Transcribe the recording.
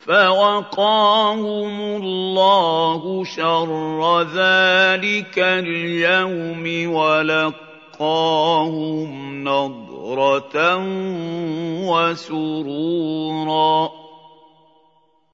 فَوَقَاهُمُ اللَّهُ شَرَّ ذَٰلِكَ الْيَوْمِ وَلَقَّاهُمْ نَضْرَةً وَسُرُورًا.